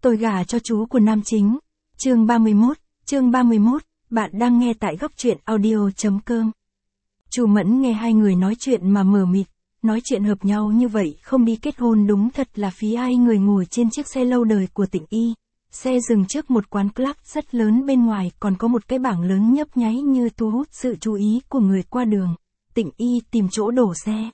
Tôi gả cho chú của nam chính. Chương 31, bạn đang nghe tại góc truyện audio.com. Chu Mẫn nghe hai người nói chuyện mà mờ mịt, nói chuyện hợp nhau như vậy không đi kết hôn đúng thật là phí. Hai người ngồi trên chiếc xe lâu đời của Tịnh Y, xe dừng trước một quán club rất lớn, bên ngoài còn có một cái bảng lớn nhấp nháy như thu hút sự chú ý của người qua đường. Tịnh Y tìm chỗ đổ xe.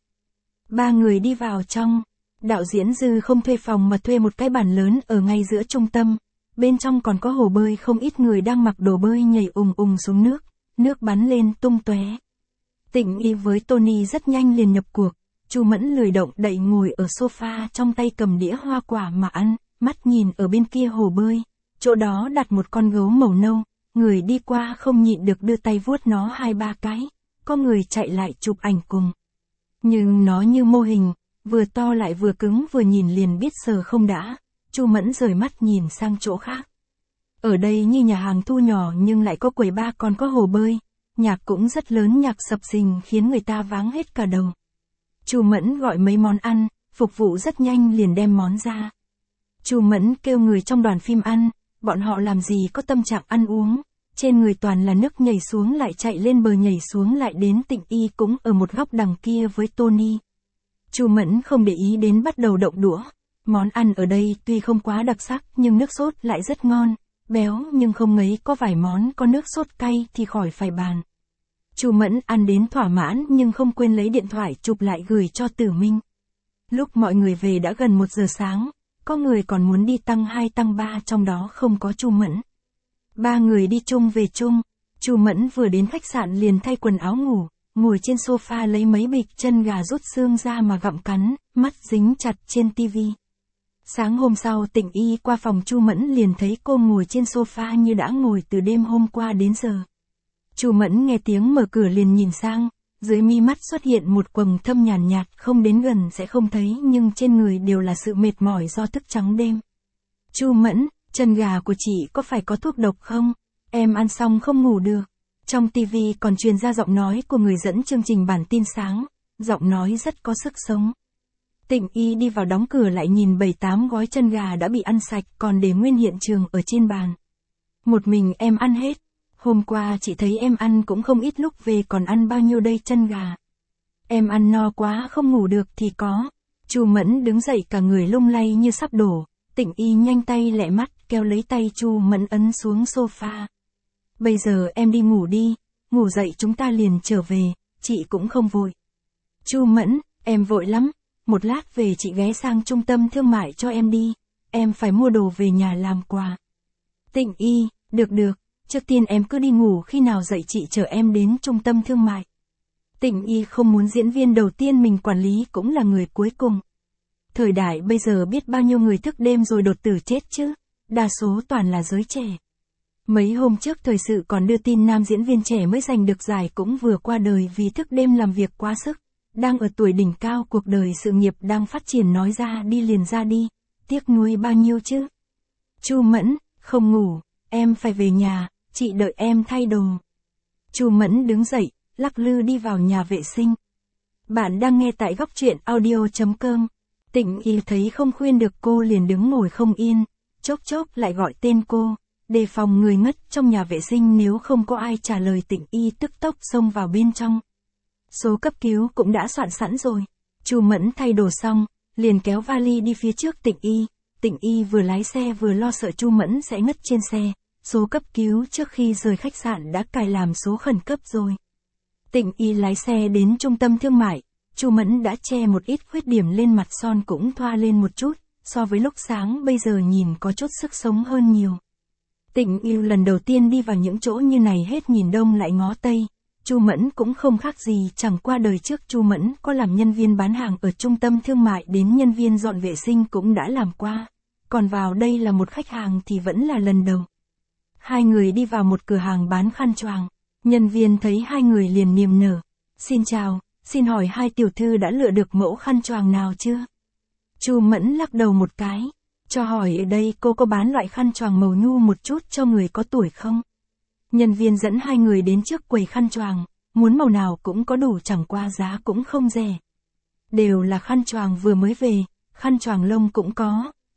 Ba người đi vào trong. Đạo diễn Dư không thuê phòng mà thuê một cái bàn lớn ở ngay giữa trung tâm. Bên trong còn có hồ bơi, không ít người đang mặc đồ bơi nhảy ùng ùng xuống nước, nước bắn lên tung tóe. Tịnh Y với Tony rất nhanh liền nhập cuộc. Chu Mẫn lười động đậy ngồi ở sofa, trong tay cầm đĩa hoa quả mà ăn, mắt nhìn ở bên kia hồ bơi. Chỗ đó đặt một con gấu màu nâu, người đi qua không nhịn được đưa tay vuốt nó 2-3 cái. Có người chạy lại chụp ảnh cùng. Nhưng nó như mô hình, vừa to lại vừa cứng, vừa nhìn liền biết sờ không đã. Chu Mẫn rời mắt nhìn sang chỗ khác. Ở đây như nhà hàng thu nhỏ nhưng lại có quầy bar, còn có hồ bơi. Nhạc cũng rất lớn, nhạc sập sình khiến người ta váng hết cả đầu. Chu Mẫn gọi mấy món ăn, phục vụ rất nhanh liền đem món ra. Chu Mẫn kêu người trong đoàn phim ăn, bọn họ làm gì có tâm trạng ăn uống. Trên người toàn là nước, nhảy xuống lại chạy lên bờ, nhảy xuống lại đến. Tịnh Y cũng ở một góc đằng kia với Tony. Chu Mẫn không để ý đến, bắt đầu động đũa. Món ăn ở đây tuy không quá đặc sắc nhưng nước sốt lại rất ngon, béo nhưng không ngấy, có vài món có nước sốt cay thì khỏi phải bàn. Chu Mẫn ăn đến thỏa mãn nhưng không quên lấy điện thoại chụp lại gửi cho Tử Minh. Lúc mọi người về đã gần 1 giờ sáng, có người còn muốn đi tăng 2 tăng 3, trong đó không có Chu Mẫn. Ba người đi chung về chung. Chu Mẫn vừa đến khách sạn liền thay quần áo ngủ, ngồi trên sofa lấy mấy bịch chân gà rút xương ra mà gặm cắn, mắt dính chặt trên tivi. Sáng hôm sau Tịnh Y qua phòng Chu Mẫn liền thấy cô ngồi trên sofa như đã ngồi từ đêm hôm qua đến giờ. Chu Mẫn nghe tiếng mở cửa liền nhìn sang, dưới mi mắt xuất hiện một quầng thâm nhàn nhạt, không đến gần sẽ không thấy nhưng trên người đều là sự mệt mỏi do thức trắng đêm. Chu Mẫn, chân gà của chị có phải có thuốc độc không? Em ăn xong không ngủ được. Trong tivi còn truyền ra giọng nói của người dẫn chương trình bản tin sáng, giọng nói rất có sức sống. Tịnh Y đi vào đóng cửa lại nhìn 7-8 gói chân gà đã bị ăn sạch còn để nguyên hiện trường ở trên bàn. Một mình em ăn hết. Hôm qua chị thấy em ăn cũng không ít, lúc về còn ăn bao nhiêu đây chân gà. Em ăn no quá không ngủ được thì có. Chu Mẫn đứng dậy cả người lung lay như sắp đổ. Tịnh Y nhanh tay lẹ mắt kéo lấy tay Chu Mẫn ấn xuống sofa. Bây giờ em đi ngủ đi, ngủ dậy chúng ta liền trở về, chị cũng không vội. Chu Mẫn, em vội lắm, một lát về chị ghé sang trung tâm thương mại cho em đi, em phải mua đồ về nhà làm quà. Tịnh Y, được, trước tiên em cứ đi ngủ, khi nào dậy chị chở em đến trung tâm thương mại. Tịnh Y không muốn diễn viên đầu tiên mình quản lý cũng là người cuối cùng. Thời đại bây giờ biết bao nhiêu người thức đêm rồi đột tử chết chứ, đa số toàn là giới trẻ. Mấy hôm trước thời sự còn đưa tin nam diễn viên trẻ mới giành được giải cũng vừa qua đời vì thức đêm làm việc quá sức. Đang ở tuổi đỉnh cao cuộc đời, sự nghiệp đang phát triển, nói ra đi liền ra đi, tiếc nuối bao nhiêu chứ. Chu Mẫn, không ngủ, em phải về nhà, chị đợi em thay đồ. Chu Mẫn đứng dậy, lắc lư đi vào nhà vệ sinh. Bạn đang nghe tại góc truyện audio.com. Tịnh Y thấy không khuyên được cô liền đứng ngồi không yên, chốc lại gọi tên cô, đề phòng người ngất trong nhà vệ sinh. Nếu không có ai trả lời Tịnh Y tức tốc xông vào bên trong. Số cấp cứu cũng đã soạn sẵn rồi. Chu Mẫn thay đồ xong, liền kéo vali đi phía trước Tịnh Y. Tịnh Y vừa lái xe vừa lo sợ Chu Mẫn sẽ ngất trên xe. Số cấp cứu trước khi rời khách sạn đã cài làm số khẩn cấp rồi. Tịnh Y lái xe đến trung tâm thương mại. Chu Mẫn đã che một ít khuyết điểm lên mặt, son cũng thoa lên một chút, so với lúc sáng bây giờ nhìn có chút sức sống hơn nhiều. Tịnh Y lần đầu tiên đi vào những chỗ như này, hết nhìn đông lại ngó tây. Chu Mẫn cũng không khác gì, chẳng qua đời trước Chu Mẫn có làm nhân viên bán hàng ở trung tâm thương mại đến nhân viên dọn vệ sinh cũng đã làm qua. Còn vào đây là một khách hàng thì vẫn là lần đầu. Hai người đi vào một cửa hàng bán khăn choàng. Nhân viên thấy hai người liền niềm nở. Xin chào, xin hỏi hai tiểu thư đã lựa được mẫu khăn choàng nào chưa? Chu Mẫn lắc đầu một cái. Cho hỏi ở đây cô có bán loại khăn choàng màu nhu một chút cho người có tuổi không? Nhân viên dẫn hai người đến trước quầy khăn choàng, muốn màu nào cũng có đủ, chẳng qua giá cũng không rẻ. Đều là khăn choàng vừa mới về, khăn choàng lông cũng có,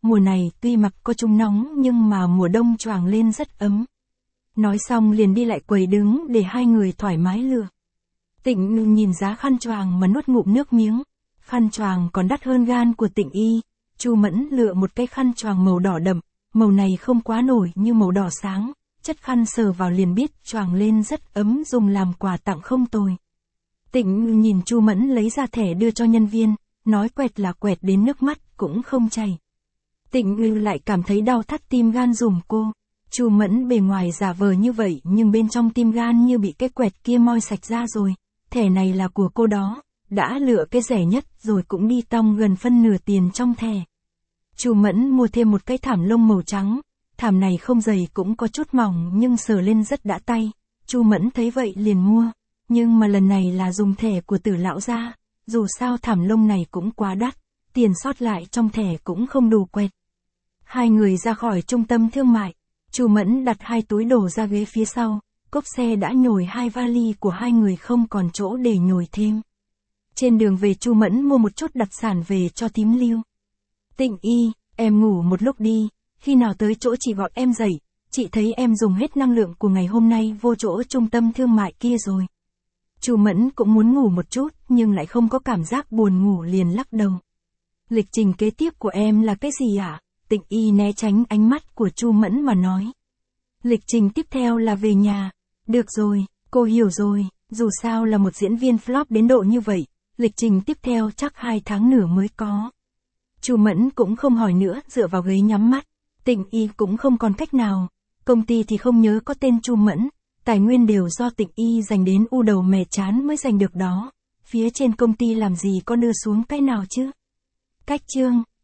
mùa này tuy mặc có chung nóng nhưng mà mùa đông choàng lên rất ấm. Nói xong liền đi lại quầy đứng để hai người thoải mái lựa. Tịnh Ngư nhìn giá khăn choàng mà nuốt ngụm nước miếng. Khăn choàng còn đắt hơn gan của Tịnh Y. Chu Mẫn lựa một cái khăn choàng màu đỏ đậm, màu này không quá nổi như màu đỏ sáng, chất khăn sờ vào liền biết choàng lên rất ấm, dùng làm quà tặng không tồi. Tịnh Ngư nhìn Chu Mẫn lấy ra thẻ đưa cho nhân viên, nói quẹt là quẹt đến nước mắt cũng không chảy. Tịnh Ngư lại cảm thấy đau thắt tim gan dùm cô. Chu Mẫn bề ngoài giả vờ như vậy nhưng bên trong tim gan như bị cái quẹt kia moi sạch ra rồi. Thẻ này là của cô đó, đã lựa cái rẻ nhất rồi cũng đi tong gần phân nửa tiền trong thẻ. Chu Mẫn mua thêm một cái thảm lông màu trắng, thảm này không dày cũng có chút mỏng nhưng sờ lên rất đã tay. Chu Mẫn thấy vậy liền mua, nhưng mà lần này là dùng thẻ của Tử lão gia, dù sao thảm lông này cũng quá đắt, tiền sót lại trong thẻ cũng không đủ quẹt. Hai người ra khỏi trung tâm thương mại, Chu Mẫn đặt hai túi đồ ra ghế phía sau, cốp xe đã nhồi hai vali của hai người không còn chỗ để nhồi thêm. Trên đường về Chu Mẫn mua một chút đặc sản về cho thím Lưu. Tịnh Y, em ngủ một lúc đi, khi nào tới chỗ chị gọi em dậy, chị thấy em dùng hết năng lượng của ngày hôm nay vô chỗ trung tâm thương mại kia rồi. Chu Mẫn cũng muốn ngủ một chút nhưng lại không có cảm giác buồn ngủ liền lắc đầu. Lịch trình kế tiếp của em là cái gì ạ? Tịnh Y né tránh ánh mắt của Chu Mẫn mà nói. Lịch trình tiếp theo là về nhà. Được rồi, cô hiểu rồi, dù sao là một diễn viên flop đến độ như vậy, lịch trình tiếp theo chắc 2 tháng nữa mới có. Chu Mẫn cũng không hỏi nữa, dựa vào ghế nhắm mắt. Tịnh Y cũng không còn cách nào, công ty thì không nhớ có tên Chu Mẫn, tài nguyên đều do Tịnh Y dành đến u đầu mè chán mới giành được đó. Phía trên công ty làm gì có đưa xuống cái nào chứ? Cách chương